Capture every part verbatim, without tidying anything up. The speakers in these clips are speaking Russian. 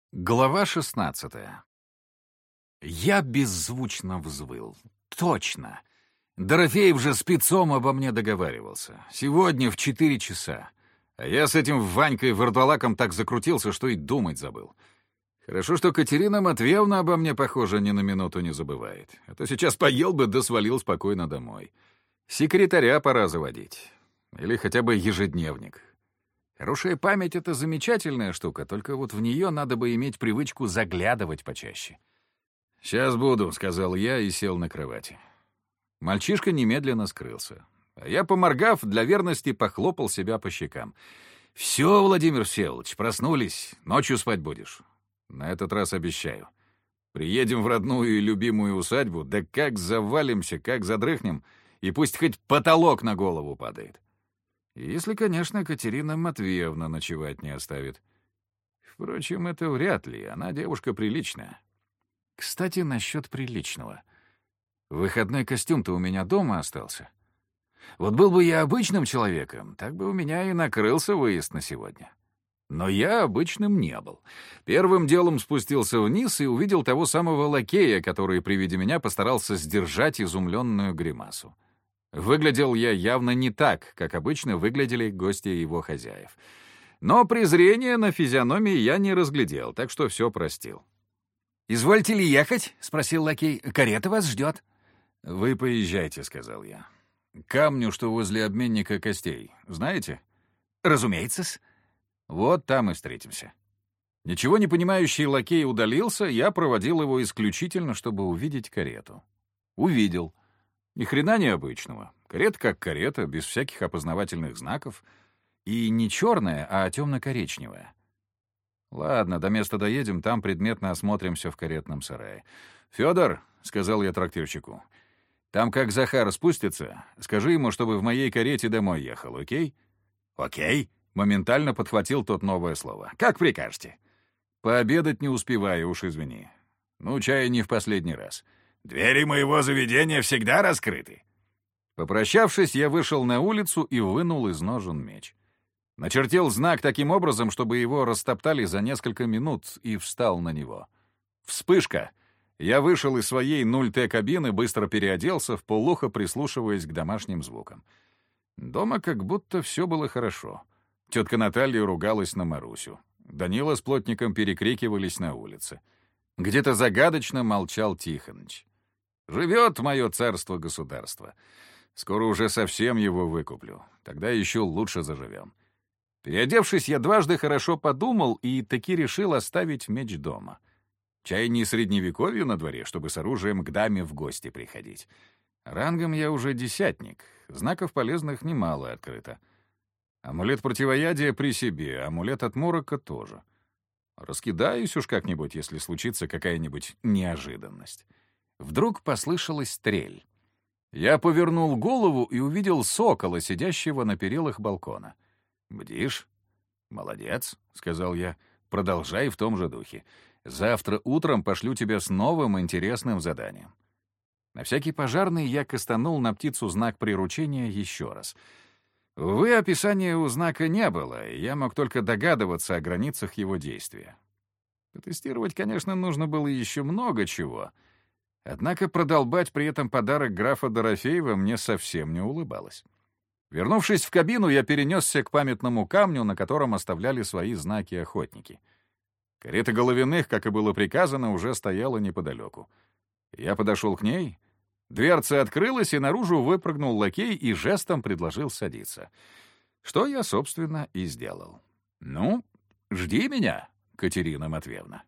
Глава шестнадцатая. Я беззвучно взвыл. Точно. Дорофеев же спецом обо мне договаривался. Сегодня в четыре часа. А я с этим Ванькой-вурдалаком так закрутился, что и думать забыл. Хорошо, что Катерина Матвеевна обо мне, похоже, ни на минуту не забывает. А то сейчас поел бы да свалил спокойно домой. Секретаря пора заводить. Или хотя бы ежедневник. Хорошая память — это замечательная штука, только вот в нее надо бы иметь привычку заглядывать почаще. «Сейчас буду», — сказал я и сел на кровати. Мальчишка немедленно скрылся. А я, поморгав, для верности похлопал себя по щекам. «Все, Владимир Всеволодович, проснулись. Ночью спать будешь. На этот раз обещаю. Приедем в родную и любимую усадьбу, да как завалимся, как задрыхнем, и пусть хоть потолок на голову падает. Если, конечно, Катерина Матвеевна ночевать не оставит. Впрочем, это вряд ли, она девушка приличная. Кстати, насчет приличного. Выходной костюм-то у меня дома остался. Вот был бы я обычным человеком, так бы у меня и накрылся выезд на сегодня. Но я обычным не был. Первым делом спустился вниз и увидел того самого лакея, который при виде меня постарался сдержать изумленную гримасу. Выглядел я явно не так, как обычно выглядели гости его хозяев. Но презрения на физиономии я не разглядел, так что все простил. «Извольте ли ехать?» — спросил лакей. «Карета вас ждет». «Вы поезжайте», — сказал я. «Камню, что возле обменника костей, знаете?» «Разумеется-с». «Вот там и встретимся». Ничего не понимающий лакей удалился, я проводил его исключительно, чтобы увидеть карету. Увидел. Ни хрена необычного. Карета как карета, без всяких опознавательных знаков. И не черная, а темно-коричневая. Ладно, до места доедем, там предметно осмотримся в каретном сарае. «Федор», — сказал я трактирщику, — «там как Захар спустится, скажи ему, чтобы в моей карете домой ехал, окей?» «Окей», — моментально подхватил тот новое слово. «Как прикажете». «Пообедать не успеваю, уж извини. Ну, чай не в последний раз». «Двери моего заведения всегда раскрыты». Попрощавшись, я вышел на улицу и вынул из ножен меч. Начертил знак таким образом, чтобы его растоптали за несколько минут, и встал на него. Вспышка! Я вышел из своей нуль тэ кабины, быстро переоделся, вполуха прислушиваясь к домашним звукам. Дома как будто все было хорошо. Тетка Наталья ругалась на Марусю. Данила с плотником перекрикивались на улице. Где-то загадочно молчал Тихоныч. Живет мое царство-государство. Скоро уже совсем его выкуплю. Тогда еще лучше заживем. Переодевшись, я дважды хорошо подумал и таки решил оставить меч дома. Чай не средневековье на дворе, чтобы с оружием к даме в гости приходить. Рангом я уже десятник. Знаков полезных немало открыто. Амулет противоядия при себе, амулет от морока тоже. Раскидаюсь уж как-нибудь, если случится какая-нибудь неожиданность. Вдруг послышалась трель. Я повернул голову и увидел сокола, сидящего на перилах балкона. «Бдишь? Молодец», — сказал я. «Продолжай в том же духе. Завтра утром пошлю тебя с новым интересным заданием». На всякий пожарный я кастанул на птицу знак приручения еще раз. Увы, описания у знака не было, и я мог только догадываться о границах его действия. Потестировать, конечно, нужно было еще много чего. Однако продолбать при этом подарок графа Дорофеева мне совсем не улыбалось. Вернувшись в кабину, я перенесся к памятному камню, на котором оставляли свои знаки охотники. Карета Головиных, как и было приказано, уже стояла неподалеку. Я подошел к ней. Дверца открылась, и наружу выпрыгнул лакей и жестом предложил садиться. Что я, собственно, и сделал. «Ну, жди меня, Катерина Матвеевна».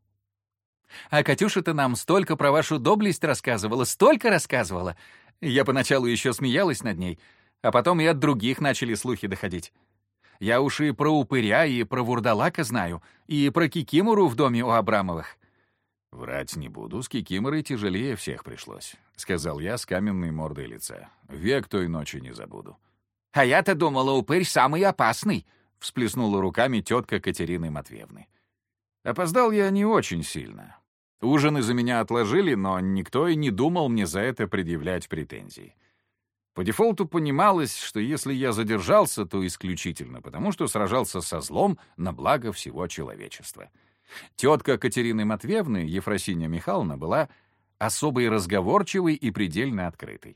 «А Катюша-то нам столько про вашу доблесть рассказывала, столько рассказывала. Я поначалу еще смеялась над ней, а потом и от других начали слухи доходить. Я уж и про упыря, и про вурдалака знаю, и про кикимору в доме у Абрамовых». «Врать не буду, с кикиморой тяжелее всех пришлось», — сказал я с каменной мордой лица. «Век той ночи не забуду». «А я-то думала, упырь самый опасный», — всплеснула руками тетка Катерины Матвеевны. Опоздал я не очень сильно. Ужин из-за меня отложили, но никто и не думал мне за это предъявлять претензий. По дефолту понималось, что если я задержался, то исключительно потому, что сражался со злом на благо всего человечества. Тетка Катерины Матвеевны, Ефросинья Михайловна, была особой разговорчивой и предельно открытой.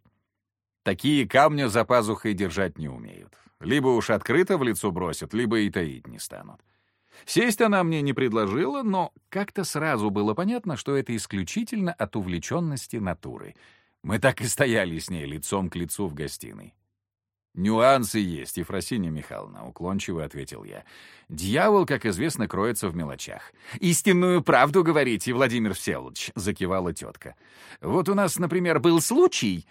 Такие камня за пазухой держать не умеют. Либо уж открыто в лицо бросят, либо и таить не станут. Сесть она мне не предложила, но как-то сразу было понятно, что это исключительно от увлеченности натуры. Мы так и стояли с ней лицом к лицу в гостиной. «Нюансы есть, Ефросинья Михайловна», — уклончиво ответил я. «Дьявол, как известно, кроется в мелочах». «Истинную правду говорите, Владимир Всеволодович», — закивала тетка. «Вот у нас, например, был случай...»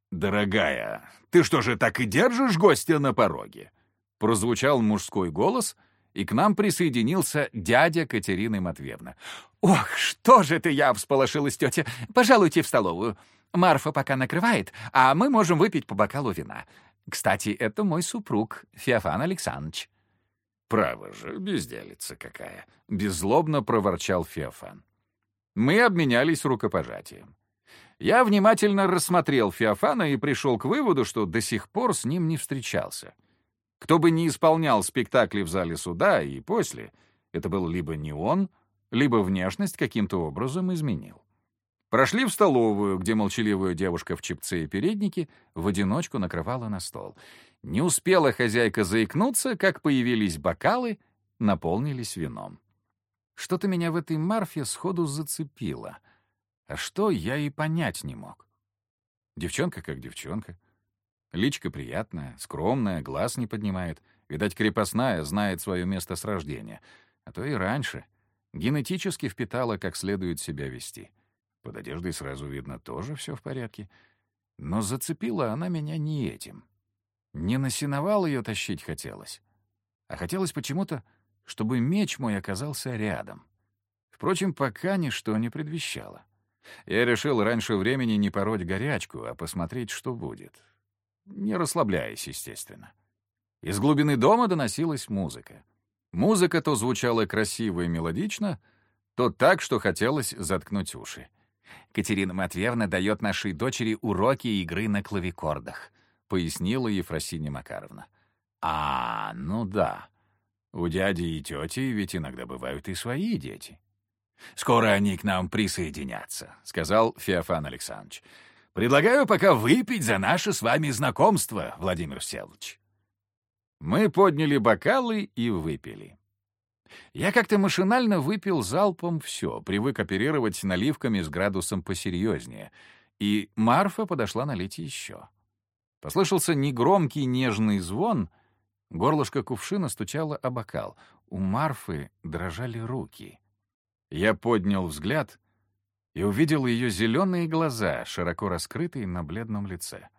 «Дорогая, ты что же так и держишь гостя на пороге?» Прозвучал мужской голос, и к нам присоединился дядя Катерины Матвеевны. «Ох, что же это я!» — всполошилась тетя. «Пожалуйте в столовую. Марфа пока накрывает, а мы можем выпить по бокалу вина. Кстати, это мой супруг, Феофан Александрович». «Право же, безделица какая!» — беззлобно проворчал Феофан. Мы обменялись рукопожатием. Я внимательно рассмотрел Феофана и пришел к выводу, что до сих пор с ним не встречался. Кто бы ни исполнял спектакли в зале суда и после, это был либо не он, либо внешность каким-то образом изменил. Прошли в столовую, где молчаливая девушка в чепце и переднике в одиночку накрывала на стол. Не успела хозяйка заикнуться, как появились бокалы, наполнились вином. Что-то меня в этой Марфе сходу зацепило. А что, я и понять не мог. Девчонка как девчонка. Личка приятная, скромная, глаз не поднимает. Видать, крепостная, знает свое место с рождения. А то и раньше. Генетически впитала, как следует себя вести. Под одеждой сразу видно, тоже все в порядке. Но зацепила она меня не этим. Не на сеновал ее тащить хотелось. А хотелось почему-то, чтобы меч мой оказался рядом. Впрочем, пока ничто не предвещало. Я решил раньше времени не пороть горячку, а посмотреть, что будет. Не расслабляясь, естественно. Из глубины дома доносилась музыка. Музыка то звучала красиво и мелодично, то так, что хотелось заткнуть уши. «Катерина Матвеевна дает нашей дочери уроки игры на клавикордах», — пояснила Ефросинья Макаровна. «А, ну да. У дяди и тети ведь иногда бывают и свои дети». «Скоро они к нам присоединятся», — сказал Феофан Александрович. «Предлагаю пока выпить за наше с вами знакомство, Владимир Всеволодович». Мы подняли бокалы и выпили. Я как-то машинально выпил залпом все, привык оперировать наливками с градусом посерьезнее, и Марфа подошла налить еще. Послышался негромкий нежный звон, горлышко кувшина стучало о бокал. У Марфы дрожали руки. Я поднял взгляд и увидел ее зеленые глаза, широко раскрытые на бледном лице.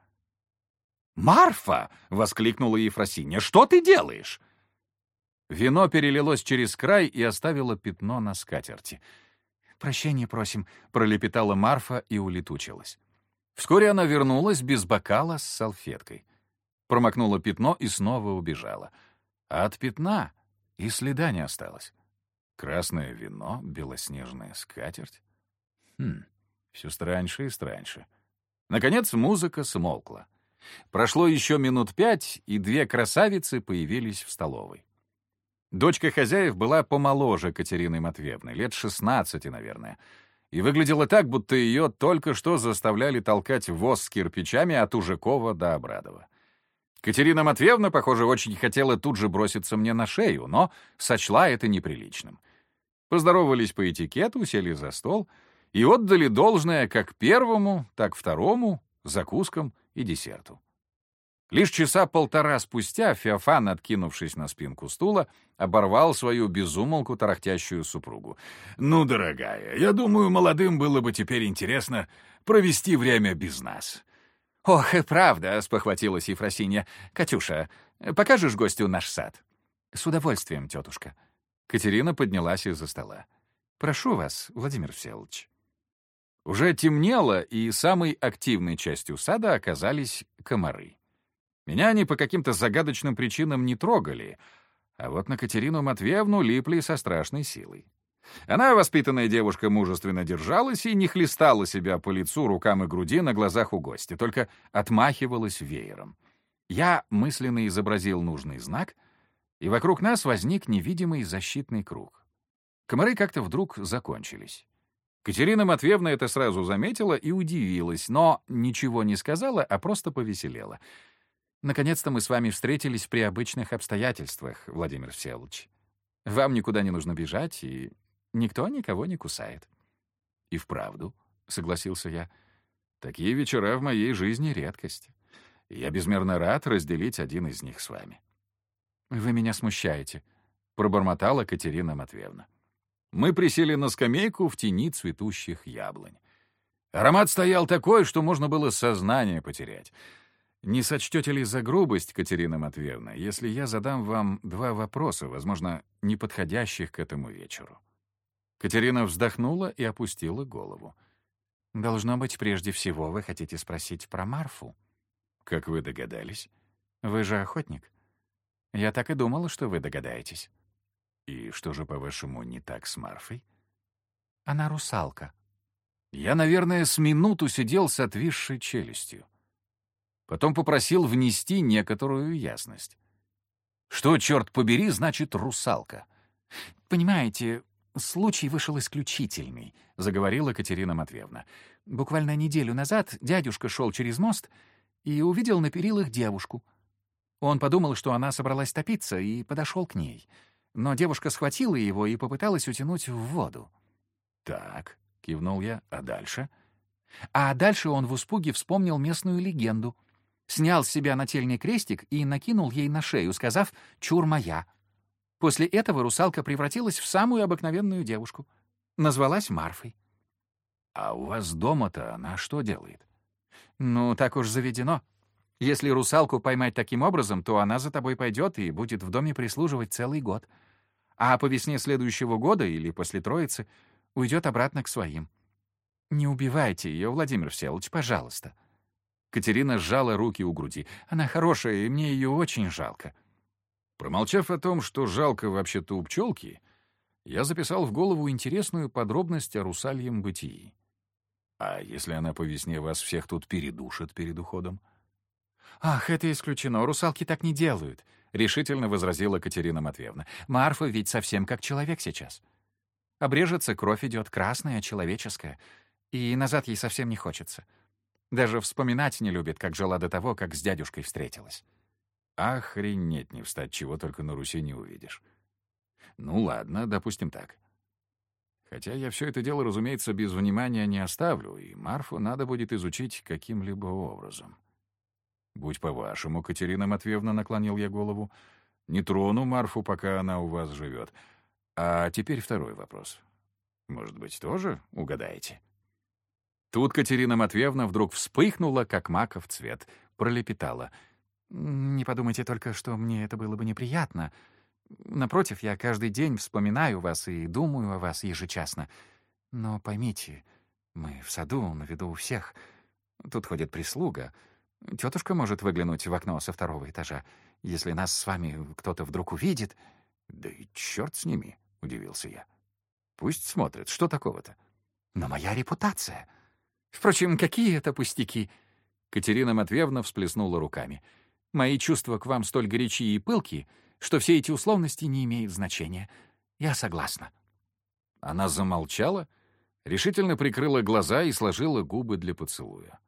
«Марфа!» — воскликнула Ефросинья. «Что ты делаешь?» Вино перелилось через край и оставило пятно на скатерти. «Прощения просим», — пролепетала Марфа и улетучилась. Вскоре она вернулась без бокала с салфеткой. Промокнула пятно и снова убежала. А от пятна и следа не осталось. Красное вино, белоснежная скатерть. Хм, все страньше и страньше. Наконец музыка смолкла. Прошло еще минут пять, и две красавицы появились в столовой. Дочка хозяев была помоложе Катерины Матвеевны, лет шестнадцати, наверное, и выглядела так, будто ее только что заставляли толкать воз с кирпичами от Ужакова до Обрадова. Катерина Матвеевна, похоже, очень хотела тут же броситься мне на шею, но сочла это неприличным. Поздоровались по этикету, сели за стол и отдали должное как первому, так второму, закускам и десерту. Лишь часа полтора спустя Феофан, откинувшись на спинку стула, оборвал свою безумолку тарахтящую супругу. «Ну, дорогая, я думаю, молодым было бы теперь интересно провести время без нас». «Ох, и правда», — спохватилась Ефросинья. «Катюша, покажешь гостю наш сад?» «С удовольствием, тетушка». Катерина поднялась из-за стола. «Прошу вас, Владимир Всеволодович». Уже темнело, и самой активной частью сада оказались комары. Меня они по каким-то загадочным причинам не трогали, а вот на Катерину Матвеевну липли со страшной силой. Она, воспитанная девушка, мужественно держалась и не хлестала себя по лицу, рукам и груди на глазах у гостя, только отмахивалась веером. Я мысленно изобразил нужный знак, и вокруг нас возник невидимый защитный круг. Комары как-то вдруг закончились. Катерина Матвеевна это сразу заметила и удивилась, но ничего не сказала, а просто повеселела. «Наконец-то мы с вами встретились при обычных обстоятельствах, Владимир Всеволодович. Вам никуда не нужно бежать, и никто никого не кусает». «И вправду», — согласился я, — «такие вечера в моей жизни — редкость. Я безмерно рад разделить один из них с вами». «Вы меня смущаете», — пробормотала Катерина Матвеевна. Мы присели на скамейку в тени цветущих яблонь. Аромат стоял такой, что можно было сознание потерять. Не сочтете ли за грубость, Катерина Матвеевна, если я задам вам два вопроса, возможно, не подходящих к этому вечеру?» Катерина вздохнула и опустила голову. «Должно быть, прежде всего вы хотите спросить про Марфу». «Как вы догадались?» «Вы же охотник. Я так и думала, что вы догадаетесь». «И что же, по-вашему, не так с Марфой?» «Она русалка». Я, наверное, с минуту сидел с отвисшей челюстью. Потом попросил внести некоторую ясность. Что, черт побери, значит русалка? «Понимаете, случай вышел исключительный», — заговорила Катерина Матвеевна. «Буквально неделю назад дядюшка шел через мост и увидел на перилах девушку. Он подумал, что она собралась топиться, и подошел к ней. Но девушка схватила его и попыталась утянуть в воду». «Так», — кивнул я, — «а дальше?» А дальше он в испуге вспомнил местную легенду. Снял с себя нательный крестик и накинул ей на шею, сказав «чур моя». После этого русалка превратилась в самую обыкновенную девушку. Назвалась Марфой. «А у вас дома-то она что делает?» «Ну, так уж заведено. Если русалку поймать таким образом, то она за тобой пойдет и будет в доме прислуживать целый год. А по весне следующего года или после Троицы уйдет обратно к своим. Не убивайте ее, Владимир Всеволодович, пожалуйста». Катерина сжала руки у груди. «Она хорошая, и мне ее очень жалко». Промолчав о том, что жалко вообще-то у пчелки, я записал в голову интересную подробность о русальем бытии. «А если она по весне вас всех тут передушит перед уходом?» «Ах, это исключено, русалки так не делают», — решительно возразила Катерина Матвеевна. «Марфа ведь совсем как человек сейчас. Обрежется, кровь идет красная, человеческая, и назад ей совсем не хочется. Даже вспоминать не любит, как жила до того, как с дядюшкой встретилась». Охренеть не встать, чего только на Руси не увидишь. Ну ладно, допустим так. Хотя я все это дело, разумеется, без внимания не оставлю, и Марфу надо будет изучить каким-либо образом. «Будь по-вашему, Катерина Матвеевна», — наклонил я голову, — «не трону Марфу, пока она у вас живет. А теперь второй вопрос. Может быть, тоже угадаете?» Тут Катерина Матвеевна вдруг вспыхнула, как маков цвет, пролепетала. «Не подумайте только, что мне это было бы неприятно. Напротив, я каждый день вспоминаю вас и думаю о вас ежечасно. Но поймите, мы в саду, на виду у всех. Тут ходит прислуга. Тетушка может выглянуть в окно со второго этажа. Если нас с вами кто-то вдруг увидит...» «Да и черт с ними», — удивился я. «Пусть смотрят. Что такого-то?» «Но моя репутация...» «Впрочем, какие это пустяки?» Катерина Матвеевна всплеснула руками. «Мои чувства к вам столь горячи и пылки, что все эти условности не имеют значения. Я согласна». Она замолчала, решительно прикрыла глаза и сложила губы для поцелуя.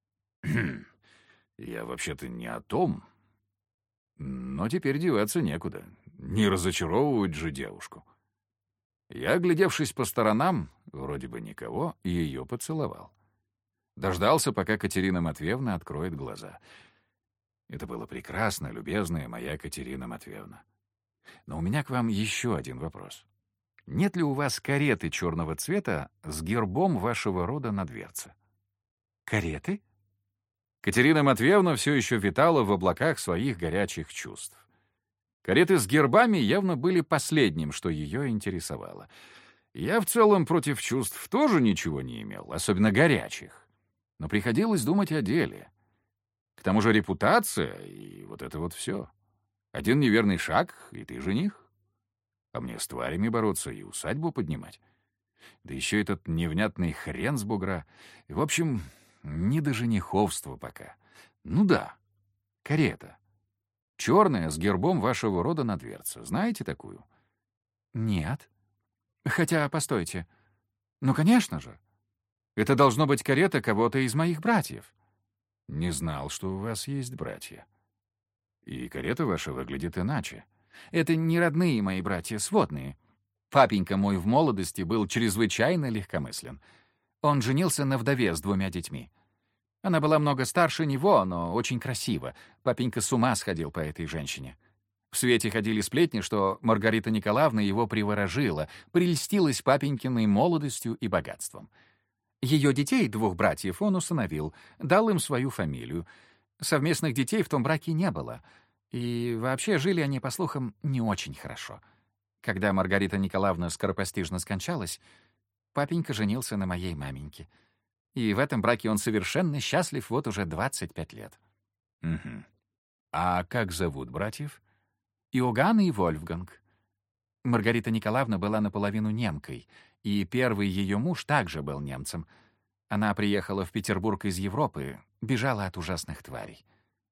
«Я вообще-то не о том. Но теперь деваться некуда. Не разочаровывать же девушку». Я, глядевшись по сторонам, вроде бы никого, ее поцеловал. Дождался, пока Катерина Матвеевна откроет глаза. Это было прекрасно, любезная моя Катерина Матвеевна. Но у меня к вам еще один вопрос. Нет ли у вас кареты черного цвета с гербом вашего рода на дверце? Кареты? Катерина Матвеевна все еще витала в облаках своих горячих чувств. Кареты с гербами явно были последним, что ее интересовало. Я в целом против чувств тоже ничего не имел, особенно горячих. Но приходилось думать о деле. К тому же репутация и вот это вот все. Один неверный шаг, и ты жених. А мне с тварями бороться и усадьбу поднимать. Да еще этот невнятный хрен с бугра. В общем, не до жениховства пока. Ну да, карета. Черная, с гербом вашего рода на дверце. Знаете такую? Нет. Хотя, постойте. Ну, конечно же. Это должно быть карета кого-то из моих братьев. Не знал, что у вас есть братья. И карета ваша выглядит иначе. Это не родные мои братья, сводные. Папенька мой в молодости был чрезвычайно легкомыслен. Он женился на вдове с двумя детьми. Она была много старше него, но очень красива. Папенька с ума сходил по этой женщине. В свете ходили сплетни, что Маргарита Николаевна его приворожила, прельстилась папенькиной молодостью и богатством. Ее детей, двух братьев, он усыновил, дал им свою фамилию. Совместных детей в том браке не было. И вообще жили они, по слухам, не очень хорошо. Когда Маргарита Николаевна скоропостижно скончалась, папенька женился на моей маменьке. И в этом браке он совершенно счастлив вот уже двадцать пять лет. Угу. А как зовут братьев? Иоганн и Вольфганг. Маргарита Николаевна была наполовину немкой, и первый ее муж также был немцем. Она приехала в Петербург из Европы, бежала от ужасных тварей.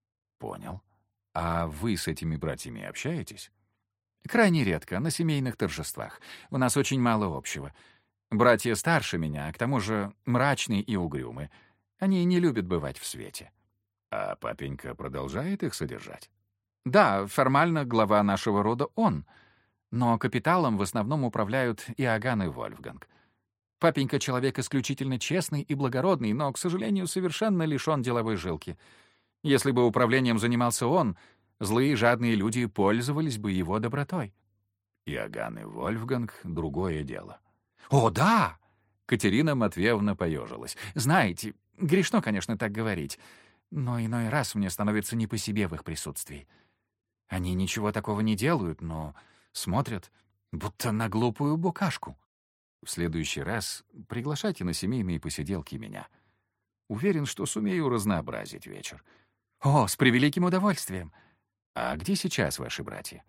Понял. А вы с этими братьями общаетесь? Крайне редко, на семейных торжествах. У нас очень мало общего. Братья старше меня, а к тому же мрачные и угрюмы. Они не любят бывать в свете. А папенька продолжает их содержать? Да, формально глава нашего рода он, но капиталом в основном управляют Иоганн и Вольфганг. Папенька человек исключительно честный и благородный, но, к сожалению, совершенно лишён деловой жилки. Если бы управлением занимался он, злые жадные люди пользовались бы его добротой. Иоганн и Вольфганг — другое дело. О, да! Катерина Матвеевна поежилась. Знаете, грешно, конечно, так говорить, но иной раз мне становится не по себе в их присутствии. Они ничего такого не делают, но смотрят, будто на глупую букашку. В следующий раз приглашайте на семейные посиделки меня. Уверен, что сумею разнообразить вечер. О, с превеликим удовольствием. А где сейчас ваши братья?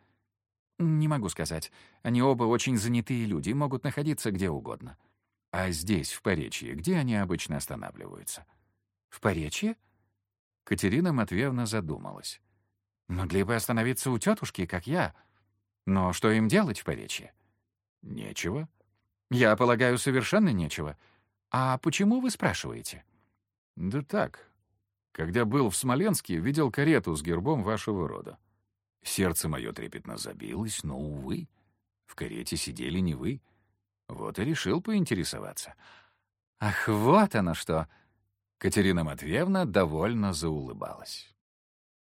Не могу сказать. Они оба очень занятые люди, могут находиться где угодно. А здесь, в Поречье, где они обычно останавливаются? В Поречье? Катерина Матвеевна задумалась. Могли бы остановиться у тетушки, как я. Но что им делать в Поречье? Нечего. Я полагаю, совершенно нечего. А почему вы спрашиваете? Да так. Когда был в Смоленске, видел карету с гербом вашего рода. Сердце мое трепетно забилось, но, увы, в карете сидели не вы. Вот и решил поинтересоваться. Ах, вот оно что! Катерина Матвеевна довольно заулыбалась.